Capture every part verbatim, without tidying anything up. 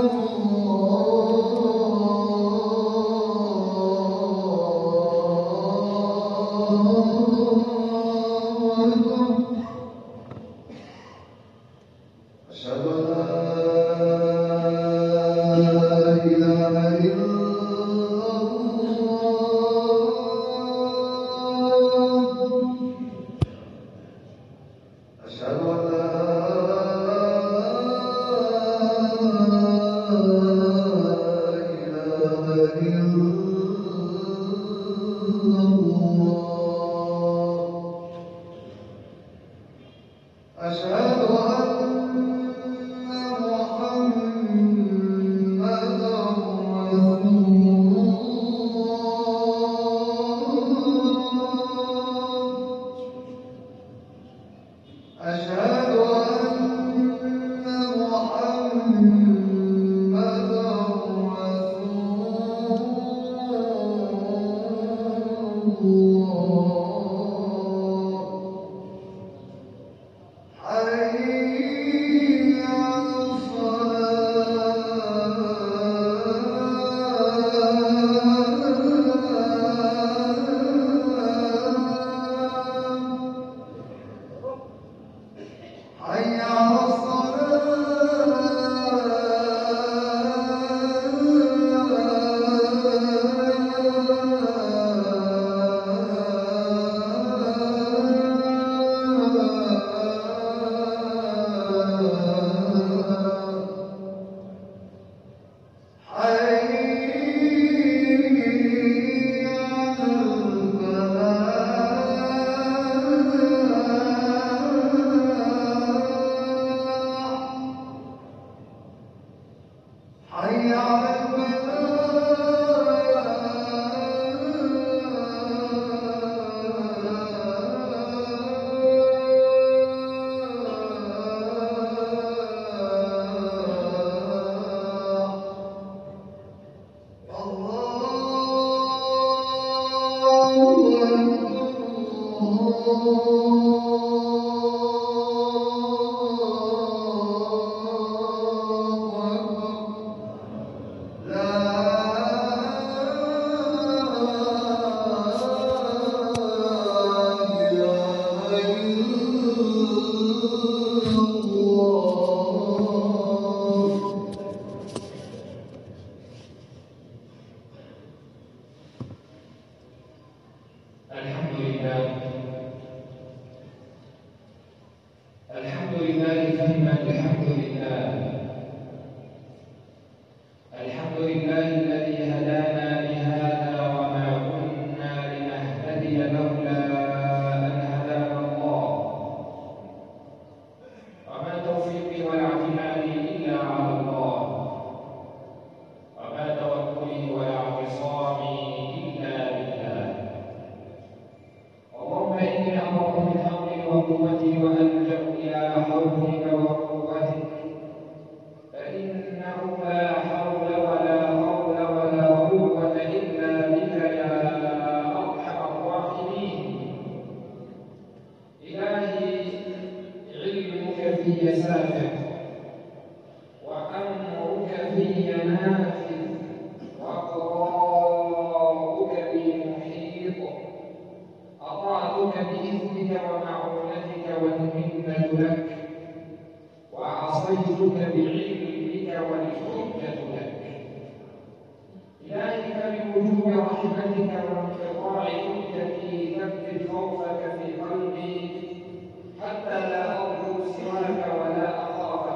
حتى لا أرجو سواك ولا أخاف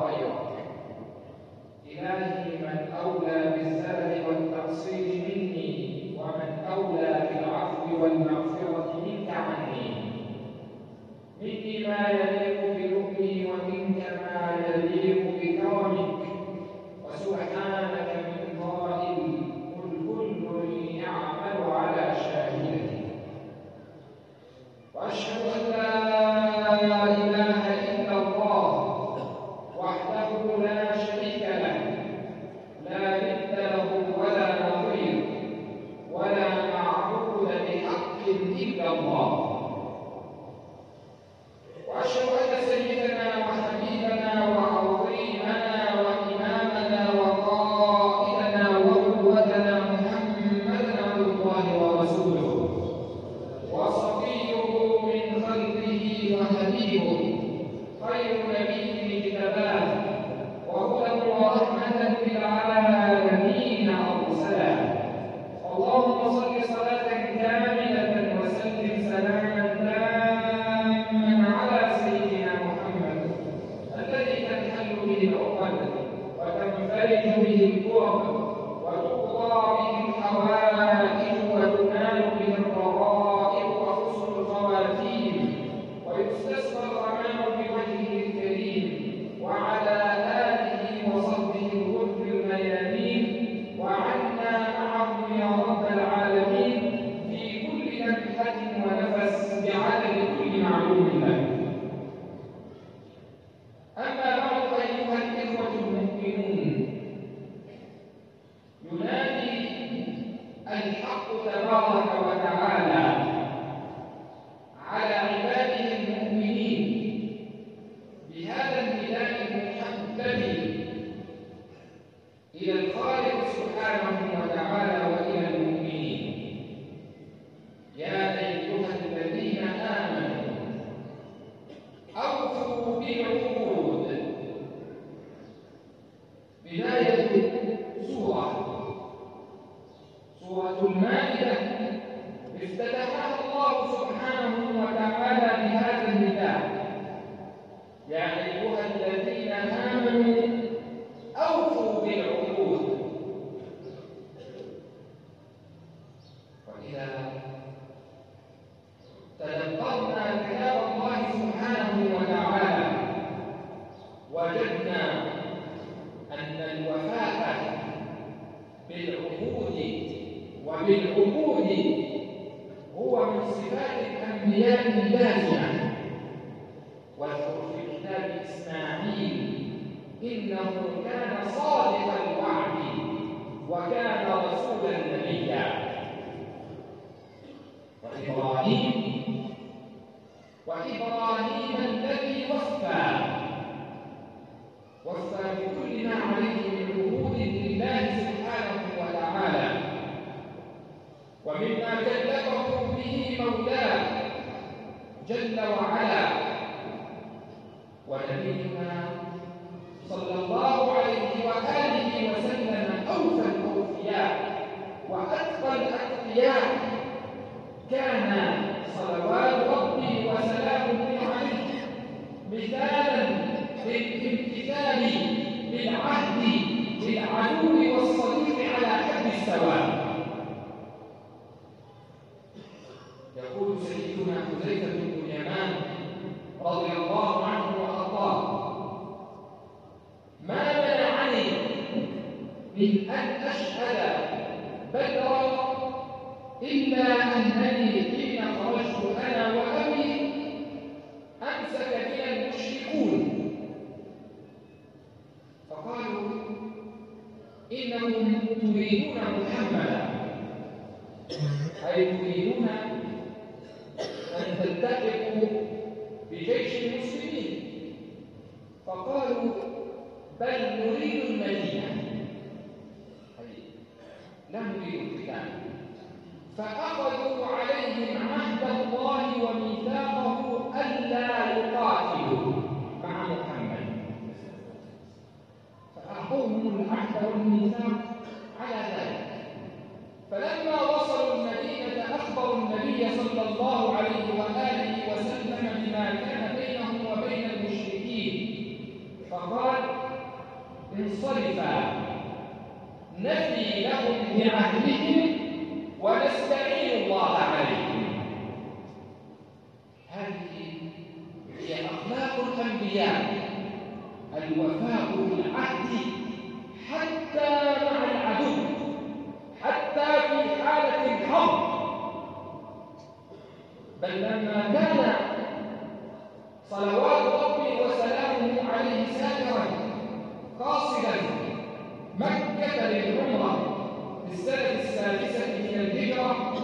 يا أيها الذين آمنوا أوفوا بالعقود. وإذا تدبرنا كتاب الله سبحانه وتعالى وجدنا أن الوفاء بالعهود وبالعقود هو من صفات الأنبياء اللازمة. واذكر في كتاب إسماعيل إنه كان صادق الوعد وكان رسولا نبيا. وإبراهيم وإبراهيم الذي وفى وفى بكل ما عليه من عهود لله سبحانه وتعالى، ومما كلفه به مولاه جل وعلا. ونبينا صلى الله عليه وآله وسلم أوفى الأوفياء وأتقى الأتقياء، كان صلوات ربي وسلامه عليه مثالا للامتثال بالعهد بالعدو والصديق على حد السواء. يقول سيدنا حذيفة بن اليمان رضي الله عنه وارضاه: ما منعني من ان اشهد بدرا الا انني حين خرجت انا وابي امسك بنا المشركون فقالوا انهم تريدون محمدا، اي تريدون ان تلتحقوا بجيش المسلمين. فقالوا بل نريد المدينة، لا نريد القتال. فأخذوا عليهم عهد الله وميثاقه ألا يقاتلوا مع محمد، فأعطوهم العهد والميثاق على ذلك. فلما وصلوا المدينة أخبروا النبي صلى الله عليه وآله وسلم بما كان بينهم وبين المشركين، فقال: انصرفا نفي لهم بعهدهم ونستعين الله عليهم. هذه هي أخلاق الأنبياء، الوفاء بالعهد حتى مع العدو، حتى في حالة الحرب. بل لما كان صلوات ربي وسلامه عليه سافرا قاصدا مكة للعمرة في السنة السادسة من الهجرة،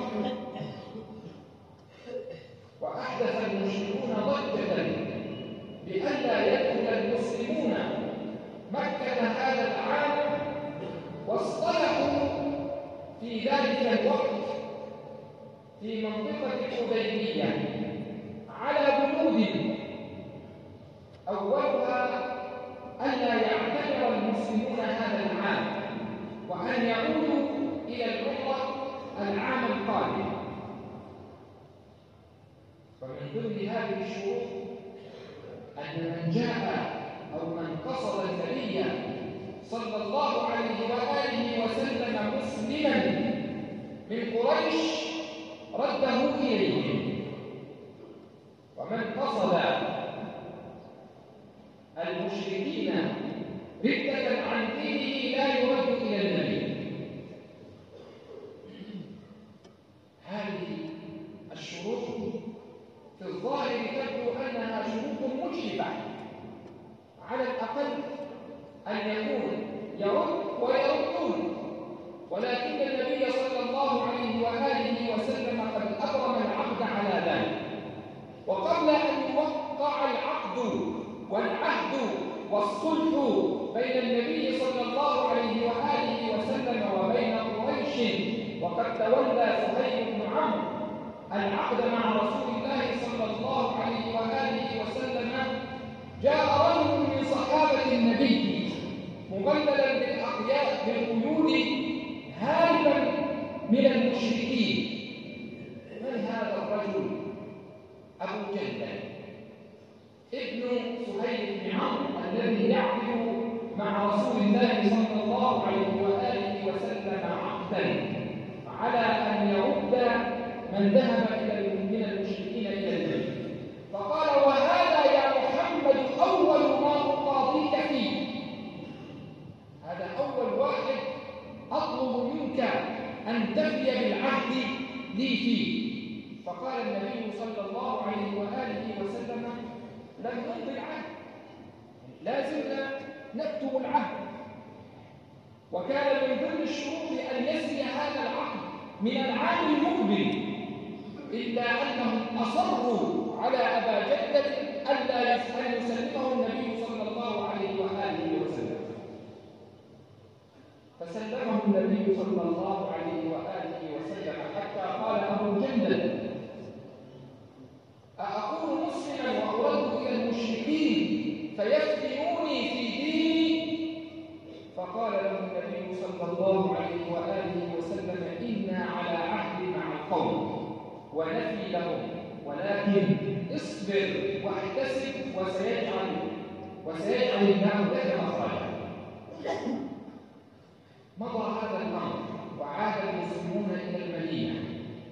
وأحدث المشركون ضجة بألا يدخل المسلمون مكة هذا العام، واصطلحوا في ذلك الوقت في منطقة الحديبية على بنود، أولها ألا يعتبر المسلمون هذا العام وأن يعودوا إلى العمرة العام القادم. ومن ضمن هذه الشروط أن من جاء أو من قصد النبي صلى الله عليه وآله وسلم مسلما من قريش رده إليهم، ومن قصد المشركين ردة عن دينه لا يرد إلى النبي. هذه الشروط في الظاهر تبدو أنها شروط مجلبة، على الأقل أن يكون يرد ويردون، ولكن النبي صلى الله عليه وآله وسلم قد أبرم العقد على ذلك. وقبل أن يوقع العقد والعهد والصلح بين النبي صلى الله عليه وآله وسلم وبين قريش، وقد تولى سهيل بن عمرو العقد مع رسول الله صلى الله عليه وآله وسلم، جاء رجل من صحابة النبي مبللا بالأقياد بالقيود هاربا من المشركين. من هذا الرجل؟ أبو جهل ابن سهيل الله عليه وآله وسلم عقدا على أن يرد من ذهب إلى من المشركين إلى الجنة، فقال: وهذا يا محمد أول ما أقاضيك فيه، هذا أول واحد أطلب منك أن تفي بالعهد لي فيه. فقال النبي صلى الله عليه وآله وسلم: لم نمضي العهد، لا زلنا نكتب العهد. وكان من ضمن الشروط أن يسري هذا العقد من العام المقبل، إلا أنهم أصروا على أبا جندل ألا أن يسلمه النبي صلى الله عليه وآله وسلم، فسلمه النبي صلى الله عليه وآله وسلم حتى قال أبو جندل: أأكون مسلما وأرد إلى المشركين فيفتنوني في ديني؟ فقال له النبي صلى الله عليه وآله وسلم: إنا على عهد مع القوم ونفي لهم، ولكن اصبر واحتسب وسيجعل وسيجعل الله لك مخرجا. مضى هذا الأمر وعاد المسلمون إلى المدينة،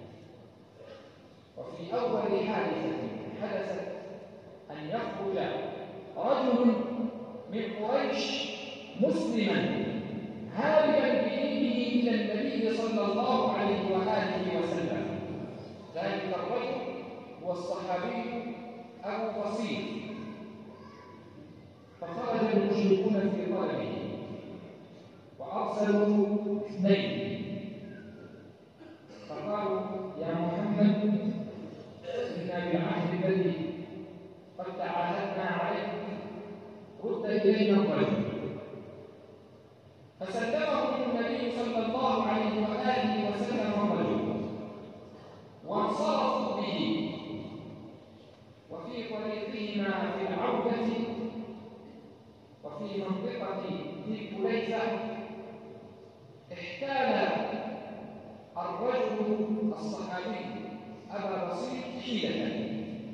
وفي أول حادثة حدثت أن يخرج رجل من قريش مسلما هاربا بدينه إلى النبي صلى الله عليه وآله وسلم. ذلك الرجل هو الصحابي أبو بصير، فخرج المشركون في طلبه وأرسلوا اثنين، فقالوا: يا محمد، إنا بالعهد الذي قد تعاهدنا عليه رد إلينا الرجل. فسلمهم النبي صلى الله عليه وآله وسلم الرجل وانصرفوا به. وفي طريقهما في العودة وفي منطقة ذي كليفة احتال الرجل الصحابي أبا بصير حيلة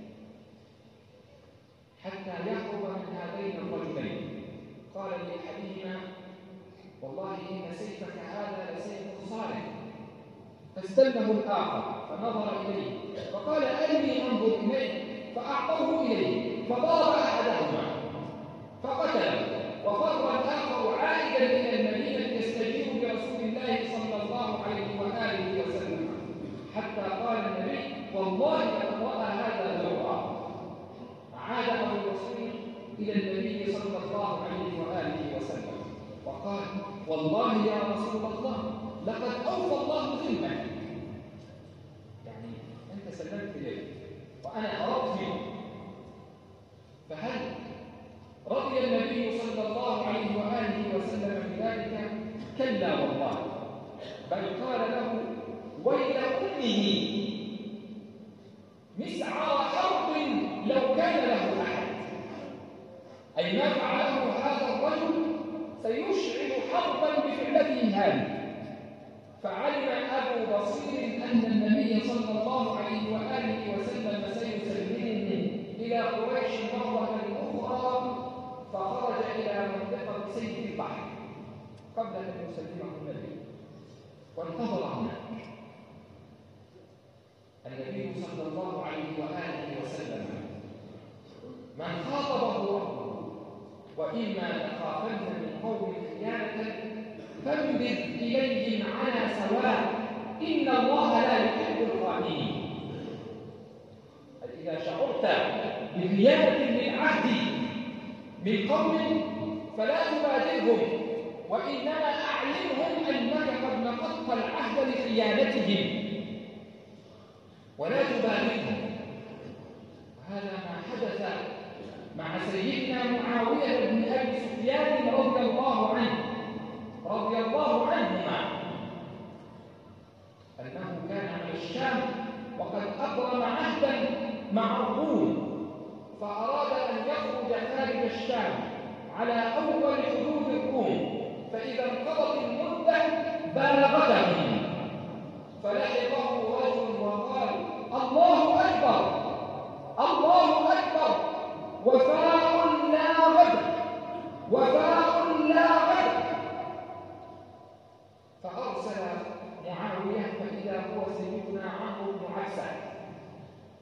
حتى يهرب من هذين الرجلين. قال لأحدهما: والله إن سيفك هذا لسيف صالح. فاستلمه الآخر فنظر إليه فقال: أرني أنظر إليه. فأعطوه إليه فضرب أحدهما فقتله، وفر الآخر عائدا إلى المدينة يستجيب برسول الله صلى الله عليه وآله وسلم، حتى قال النبي: والله لقد رأى هذا لو رأى. عاد أبو بصير إلى النبي صلى الله عليه وآله وسلم وقال: والله يا رسول الله لقد أوفى الله ذمتك، يعني أنت سلمت إليه وأنا أردت منه، فهل رضي النبي صلى الله عليه وآله وسلم بذلك؟ كلا والله، بل قال له: ويل أمه مسعر حرب لو كان له أحد، أي ما فعله هذا الرجل سيشعل حربا بفعلته هذه. فعلم أبو بصير أن النبي صلى الله عليه وآله وسلم سيسلمه إلى قريش مرة أخرى، فخرج إلى منطقة سيف البحر قبل أن يسلمه النبي وانتظر هناك. النبي صلى الله عليه وآله وسلم من خاطبه ربه: وإما تخافن من قوم خيانة فانبذ إليهم على سواء إن الله لا يحب الخائنين. إذا شعرت بخيانة للعهد من قوم فلا تبادرهم، وإنما أعلمهم أنك قد نقضت العهد لخيانتهم ولا تبادرهم. هذا ما حدث مع سيدنا معاوية بن أبي سفيان رضي الله عنه رضي الله عنهما، أنه كان على الشام وقد أبرم عهدا مع الروم، فأراد أن يخرج خارج الشام على أول حدود الروم، فإذا انقضت المدة بالغتهم، فلحقه رجل وقال: الله أكبر الله أكبر، وفاء لا غدر وفاء لا غدر.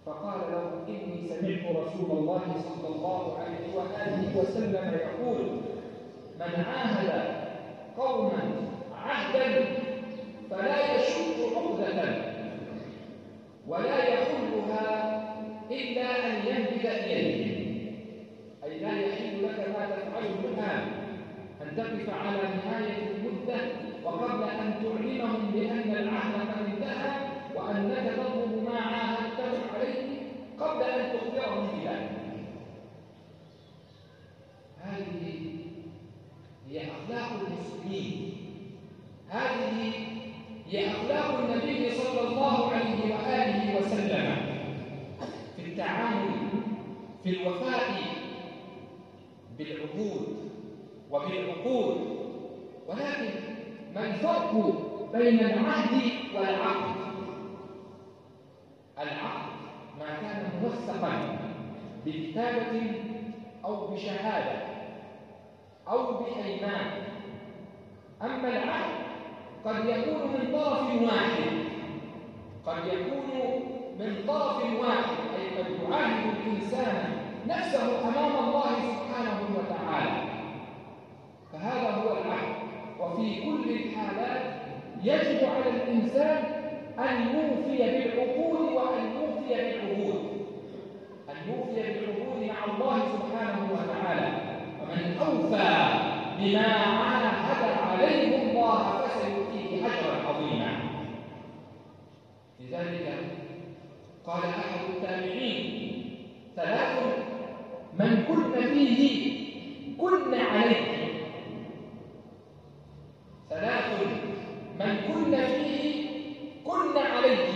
فقال له: إني سمعت رسول الله صلى الله عليه وآله وسلم يقول: من عاهد قوما عهدا فلا يشق عقدة ولا يحلها إلا أن ينبذ إليه، أي لا يحل لك ما تفعله الآن أن تقف على نهاية المدة وقبل أن تعلمهم بأن العهد قد انتهى وأنك تطلب ما عاهدتهم عليه قبل أن تخبرهم بذلك. هذه هي أخلاق المسلمين، هذه هي أخلاق النبي صلى الله عليه وآله وسلم في التعامل، في الوفاء بالعهود وبالعقود. ولكن ما الفرق بين العهد والعقد؟ العقد ما كان موثقا بكتابة أو بشهادة أو بأيمان، أما العهد قد يكون من طرف واحد، قد يكون من طرف واحد، أي قد يعاهد الإنسان نفسه أمام الله سبحانه وتعالى، فهذا هو العهد. وفي كل الحالات يجب على الإنسان أن يوفي بالعقود وأن يوفي بالعهود، أن يوفي بالعهود مع الله سبحانه وتعالى. ومن أوفى بما عاهد عليه الله فسيؤتيه أجرا عظيما. لذلك قال أحد التابعين: ثلاث من كن فيه كن عليه، ثلاث من كن فيه كن عليه: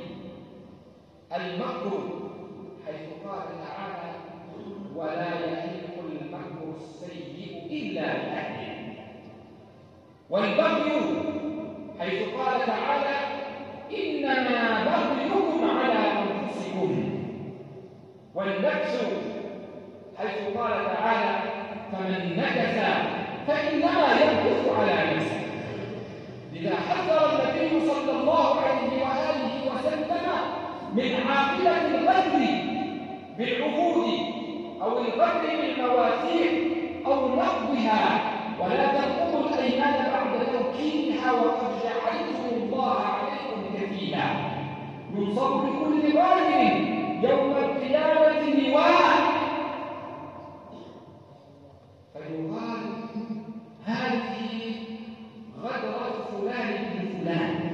المكر، حيث قال تعالى: ولا يحيق المكر السيء إلا بأهله، والبغي، حيث قال تعالى: إنما بغيكم على أنفسكم، والنكس، حيث قال تعالى: فمن نكث فإنما ينكث على نفسه. لذا حذر النبي صلى الله عليه وآله وسلم من عاقبة الغدر بالعهود أو الغدر بالمواثيق أو نقضها. ولا تنقضوا الأيمان بعد توكيدها وقد جعلتم الله عليكم كفيلا. ينصب لكل ظالم يوم القيامة لواء، فيقال: هذه غدرة فلان بن فلان،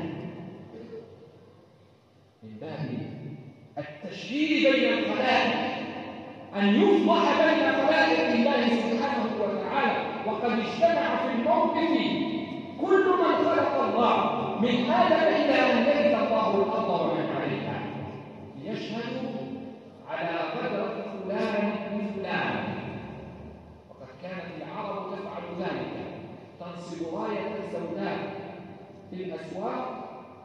من باب التشهير بين الخلائق، أن يفضح بين خلائق الله سبحانه وتعالى. وقد اجتمع في الموقف كل من خلق الله من آدم إلى أن يرث الله الأرض ومن عليها، ليشهدوا على غدرة فلان بن فلان. وقد كانت العرب تفعل ذلك، تنصب راية السوداء في الأسواق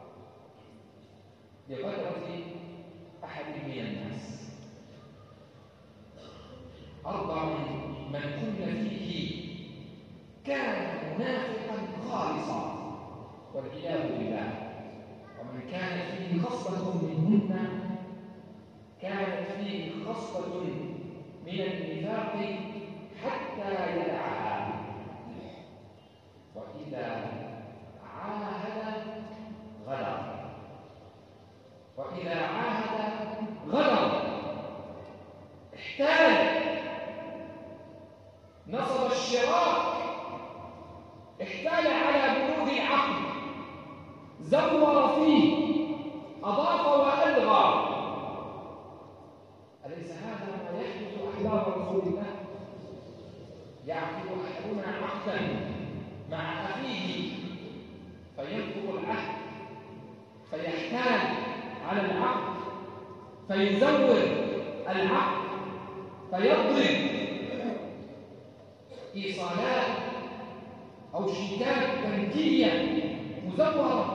لغدرة أحد من الناس. أربع من كن فيه كان منافقا خالصا والعياذ بالله، ومن كان فيه خصلة منهن كانت فيه خصلة من النفاق حتى يدعها. وإذا عاهد غدر، وإذا عاهد غدر، احتال، نصب الشراك، احتال على بنود العقل، زور فيه، أضاف وألغى. أليس هذا ما يحدث أحباب رسول الله؟ يعقد أحدنا عقدا مع أخيه فينقض العهد، فيحتال على العقد، فيزور العقد، فيضرب إيصالات أو شيكات بنكية مزورة.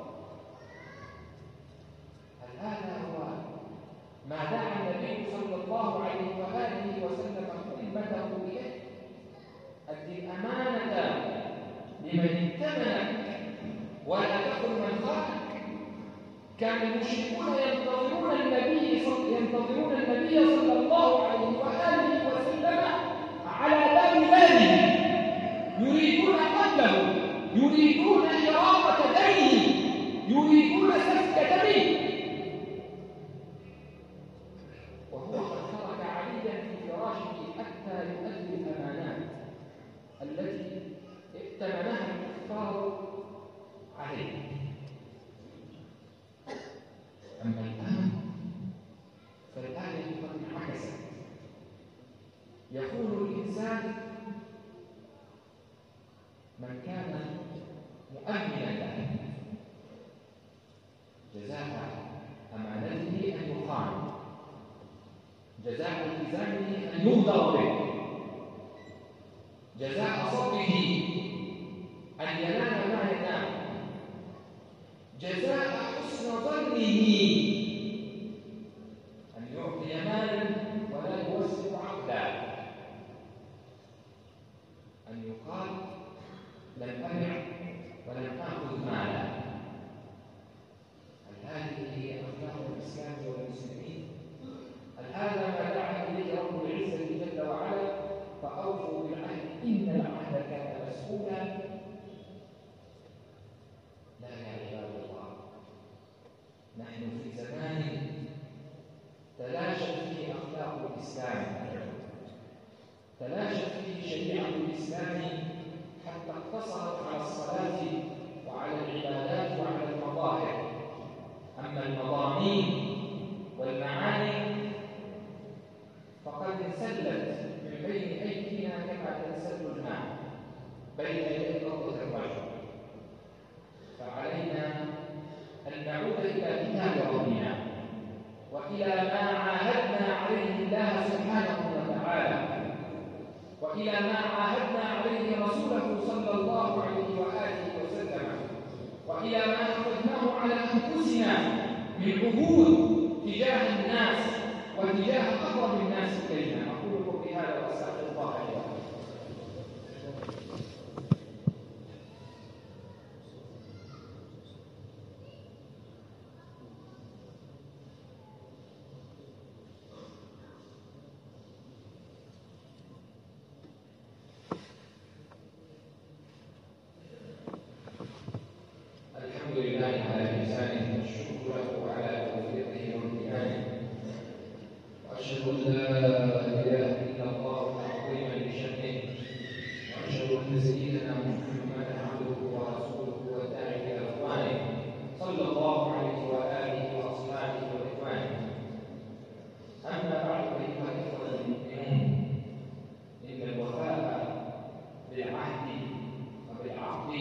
هل هذا هو ما دعا النبي صلى الله عليه وآله وسلم أمته إليه؟ أد الأمانة لمن ائتمنك ولا تكن من خانك. كان المشركون ينتظرون النبي صلى ينتظرون النبي صلى الله عليه وآله وسلم على باب داره، يريدون قتله، يريدون إراقة دمه، يريدون سفك دمه، وهو قد ترك عليا في فراشه حتى يؤدي الأمانات التي ائتمنها الكفار عليه. أما الآن فالآية قد انعكست، يقول الإنسان من كان مؤمنا له جزاء أمانته أن يخان، جزاء التزامه أن يغدر به، جزاء صبره أن ينال ما ينال، جزاء حسن ظنه أن يعطي مالا ولا يوسع عقلا، أن يقال لم أبع ولم آخذ مالا. هل هذه هي أخلاق الإسلام والمسلمين؟ هل هذا ما دعا إليه رب العزة جل وعلا؟ فأوفوا بالعهد إن العهد كان مسؤولا. لا يا عباد الله، نحن في زمان تلاشت فيه أخلاق الإسلام، تلاشت فيه شريعة الإسلام حتى اقتصرت على الصلاة وعلى العبادات وعلى المظاهر. أما المضامين والمعاني فقد انسلت من بين أيدينا كما تنسل الماء بين يدي قبضة الرجل، فعلينا أن نعود إلى كتاب ربنا وإلى ما عاهدنا عليه الله سبحانه وتعالى، وإلى ما عاهدنا عليه رسوله صلى الله عليه وآله وسلم، وإلى ما أخذناه على أنفسنا من عهود تجاه الناس وتجاه أقرب الناس إلينا. أقول قولي هذا وأستغفر الله لي ولكم. الحمد لله على إحسانه والشكر له على توفيقه وامتنانه، وأشهد أن لا إله إلا الله تعظيما لشأنه، وأشهد أن سيدنا محمدا عبده ورسوله والداعي إلى رضوانه صلى الله عليه وآله وأصحابه وإخوانه. أما بعد فأيها الإخوة المؤمنون، إن الوفاء بالعهد وبالعقد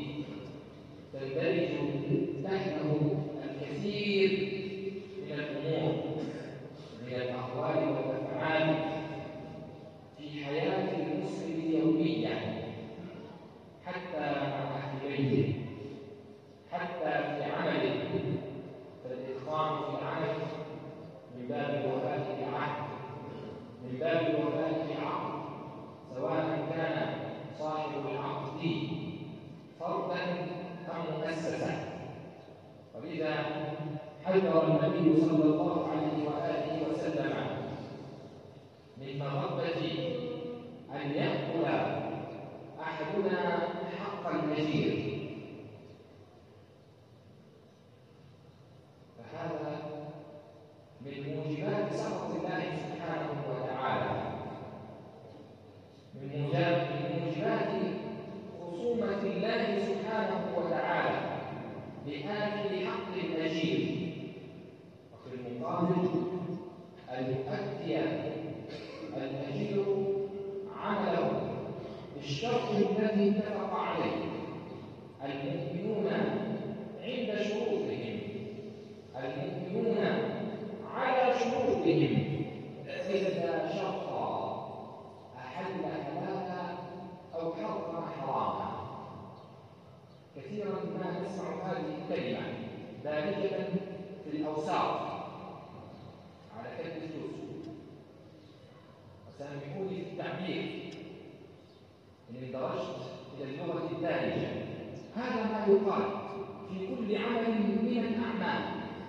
تندرج تحته الكثير من الأمور، من الأقوال والأفعال في حياة المسلم اليومية، حتى مع أهل بيته، حتى في عمله. فالإتقان في العمل من باب الوفاء بالعهد، من باب الوفاء بالعقد، سواء كان صاحب العقد فردا أم مؤسسة. ولذا حذر النبي صلى الله عليه وآله وسلم من مغبة أن يأكل أحدنا حق الأجير، فهذا من موجبات سخط الله سبحانه وتعالى، من موجبات خصومة الله سبحانه وتعالى بآكل حق الأجير، وفي المقابل أن يؤدي الأجير عمله بالشرط الذي اتفق عليه المؤمنون عند شروطهم، المؤمنون على شروطهم، إذا شرطا أحل حلالا أو حرم حراما. كثيرا ما نسمع هذه الكلمة دارجة في الأوساط على كد الفلوس، وسامحوني في التعبير إن اندرجت إلى اللغة الدارجة. هذا ما يقال في كل عمل من الأعمال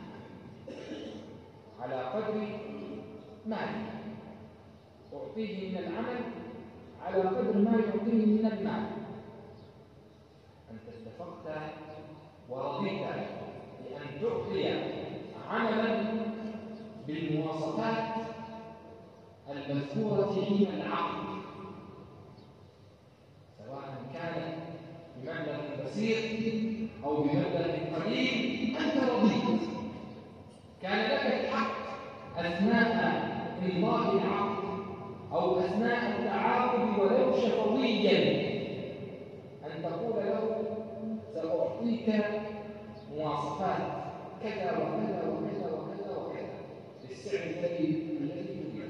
على قدر ماله، أعطيه من العمل على قدر ما يعطيه من المال. أنت اتفقت ورضيت بأن تعطي عملا بالمواصفات المذكورة في العقد، سواء كان بمبلغ بسيط أو بمبلغ قليل، أنت رضيت. كان لك الحق أثناء إمضاء العقد أو أثناء التعاقد ولو شفويا أن تقول له سأعطيك مواصفات كذا وكذا وكذا وكذا وكذا بالسعر الذي الذي تريده.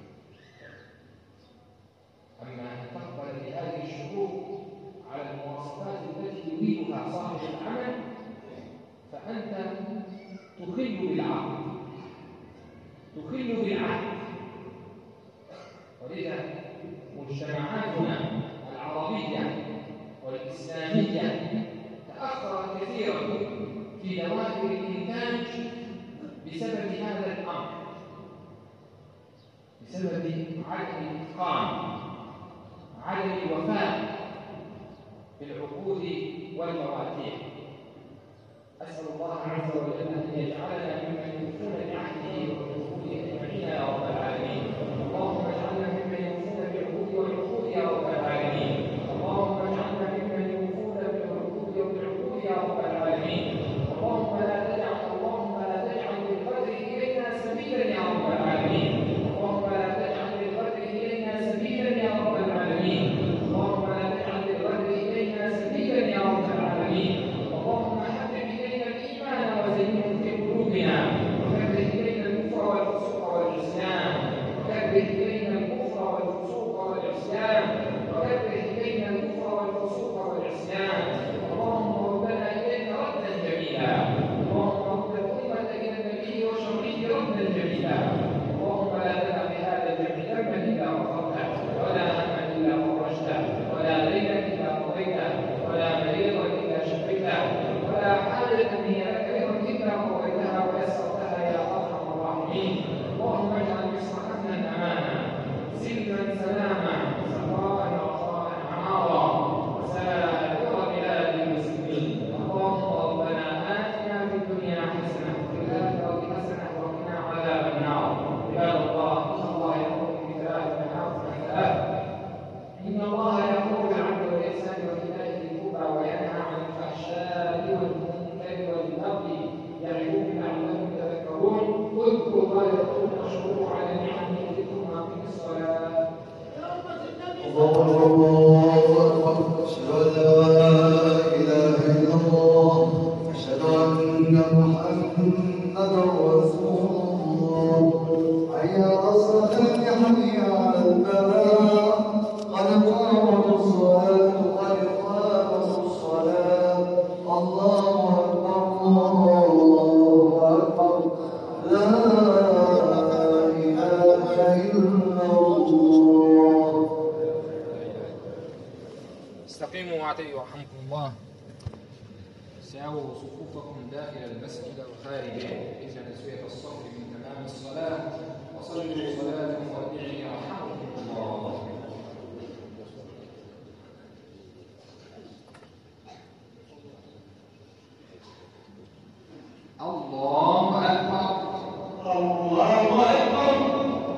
أما أن تقبل بهذه الشروط على المواصفات التي يريدها صاحب العمل فأنت تخل بالعقد تخل بالعقد ولذا مجتمعاتنا العربية والإسلامية تأخرت كثيرا في دوائر الإنتاج بسبب هذا الأمر، بسبب عدم الإتقان، عدم الوفاء بالعقود والمواثيق. أسأل الله عز وجل أن يجعلنا ممن يوفون بعهده وبعقوده أجمعين يا رب العالمين. اللهم اجعلنا ممن يوفون بعهوده والعقود يا رب العالمين. اللهم اجعلنا ممن يوفون بالعقود وبالعقود يا رب العالمين. اللهم لا تجعل اللهم لا تجعل للقدر إلينا سبيلا يا رب العالمين. اللهم لا تجعل للقدر إلينا سبيلا يا رب العالمين. اللهم لا تجعل للقدر إلينا سبيلا يا رب العالمين. اللهم حبب إلينا الإيمان وزينه في قلوبنا وكره إلينا الكفر والفسوق والعصيان وكره إلينا الكفر والفسوق والعصيان وكره إلينا الكفر والفسوق والعصيان. اللهم ردنا إليك ردا جميلا. اللهم رد الأمة إلى النبي وشرعه ردا جميلا. اللهم لا تدع بهذا الجمع ذنبا إلا غفرته ولا هما إلا فرجته ولا دينا إلا قضيته ولا مريضا إلا شفيته ولا حاجة هي لك أيضا إلا قضيتها ويسرتها يا أرحم الراحمين. اللهم اجعل مصر أمنا أمانا سلما سلاما سخاء رخاء عمارا وسائر بلاد المسلمين. اللهم ربنا آتنا في الدنيا حسنة وفي الآخرة حسنة وقنا عذاب النار. عباد الله إن الله يأمر بثلاث وينهى عن ثلاث. إن الله يأمر بالعدل والإحسان وإيتاء ذي القربى وينهى عن الفحشاء والمنكر والبغي يعظكم لعلكم تذكرون. اذكروا الله يذكركم واشكروه على نعمه يزدكم وأقيموا الصلاة. الله أكبر. أشهد أن لا إله إلا الله. أشهد أن محمدا رسول الله. حي على الصلاة حي على الفلاح. قد قامت الصلاة قد قامت الصلاة. الله أكبر الله أكبر. لا إله إلا الله. استقيموا واعتدلوا يرحمكم الله. ساووا صفوفكم داخل المسجد وخارجه إذا تسوية الصف من تمام الصلاة وصلوا صلاة مودعين يرحمكم الله. الله أكبر. الله أكبر.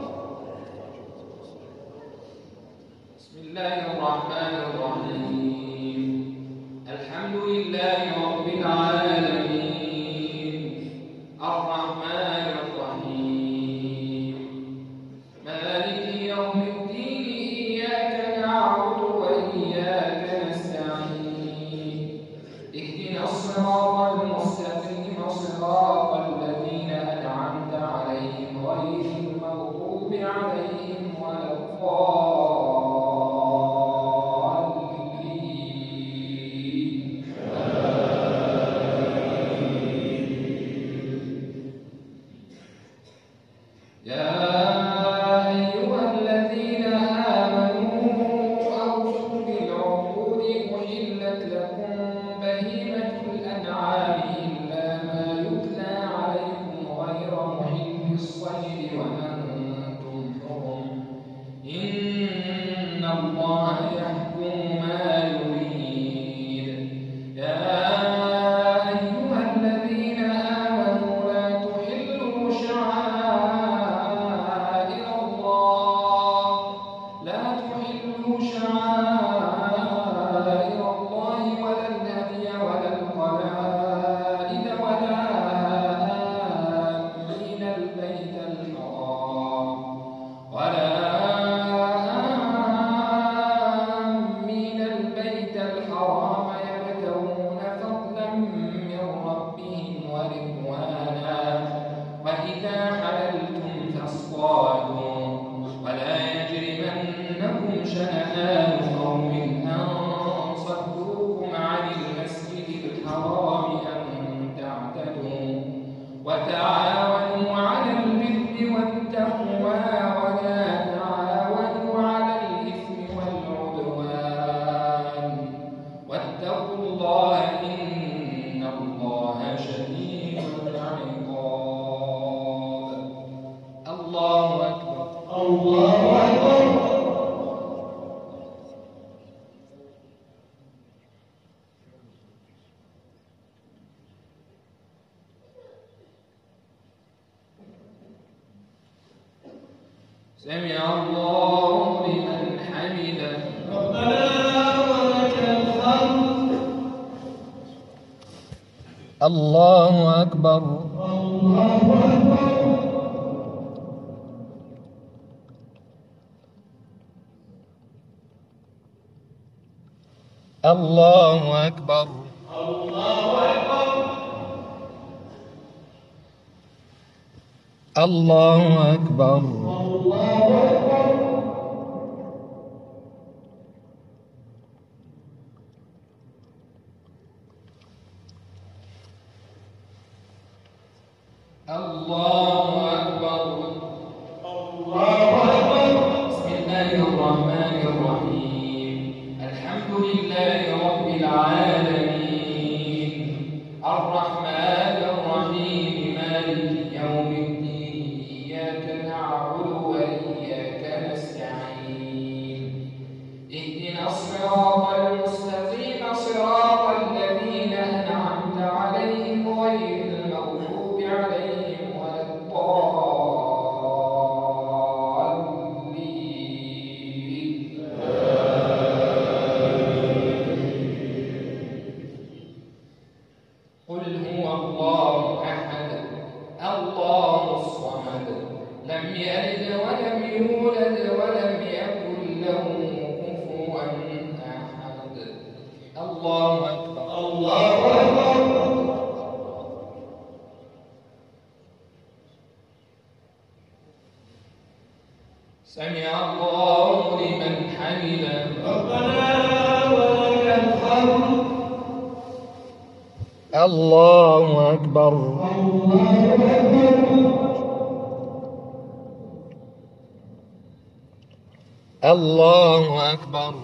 بسم الله الرحمن الرحيم. الحمد لله رب العالمين الرحمن الرحيم مالك يوم الدين. إياك نعبد وإياك نستعين. اهدنا الصراط المستقيم صراط الذين أنعمت عليهم غير المغضوب عليهم ولا الضالين. تحلوا شعائر الله ولا الهدي ولا القلائد ولا آمين البيت الحرام ولا آمين البيت الحرام يبتغون فضلا من ربهم ورضوانا وإذا حللتم فاصطادوا ولا يجرمنكم شنآن قوم أن صدوكم عن المسجد الحرام أن تعتدوا وتعاونوا على البر والتقوى ولا تعاونوا على الإثم والعدوان واتقوا الله إن الله شديد العقاب. الله أكبر. الله أكبر. سمع الله لمن حمده. ربنا ولك الحمد. الله أكبر. الله أكبر. الله أكبر. الله أكبر. الله أكبر. الله أكبر. الله أكبر. بسم الله الرحمن الرحيم. الحمد لله رب العالمين الرحمن الرحيم مالك يوم الدين إياك نعبد وإياك نستعين اهدنا الصراط المستقيم صراط الذين أنعمت عليهم غير المغضوب عليهم ولا الضالين. قل هو الله أحد الله الصمد لم يلد ولم يولد ولم يكن له كفوا أحد. الله أكبر. الله أكبر. سمع الله لمن حمده. ربنا ولك الحمد. الله أكبر. الله أكبر.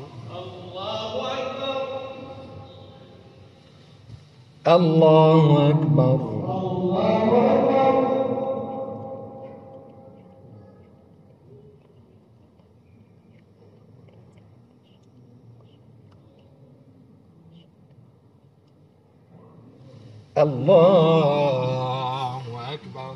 الله أكبر. الله أكبر.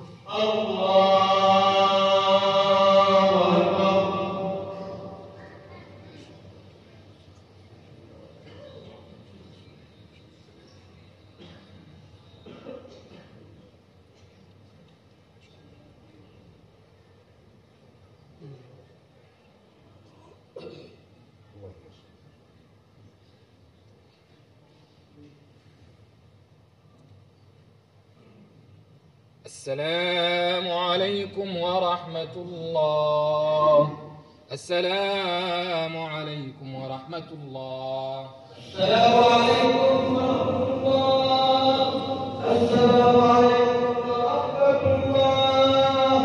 السلام عليكم ورحمة الله. السلام عليكم ورحمة الله. السلام عليكم ورحمة الله. السلام عليكم ورحمة الله.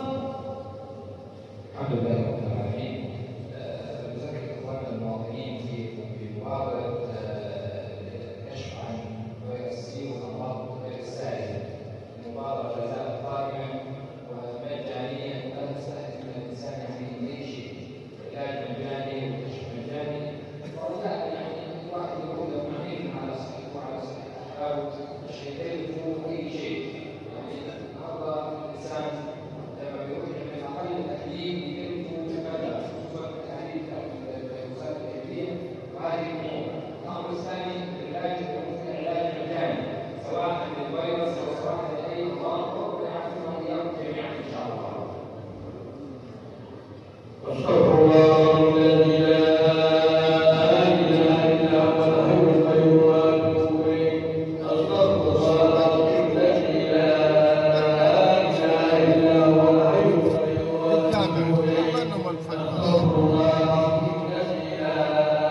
الحمد لله رب العالمين. نذكر إخواننا المواطنين في بمبادرة كشف عن فيروس سي والأمراض غير السائلة. المبادرة لا زالت قائمة ومجانية ولا تستهدف من الإنسان يعني أي شيء. علاج مجاني وكشف مجاني. ورجاء يعني الواحد يقول له معين على صحته وعلى صحة أحبابه الشيء يفوق أي شيء. الشرع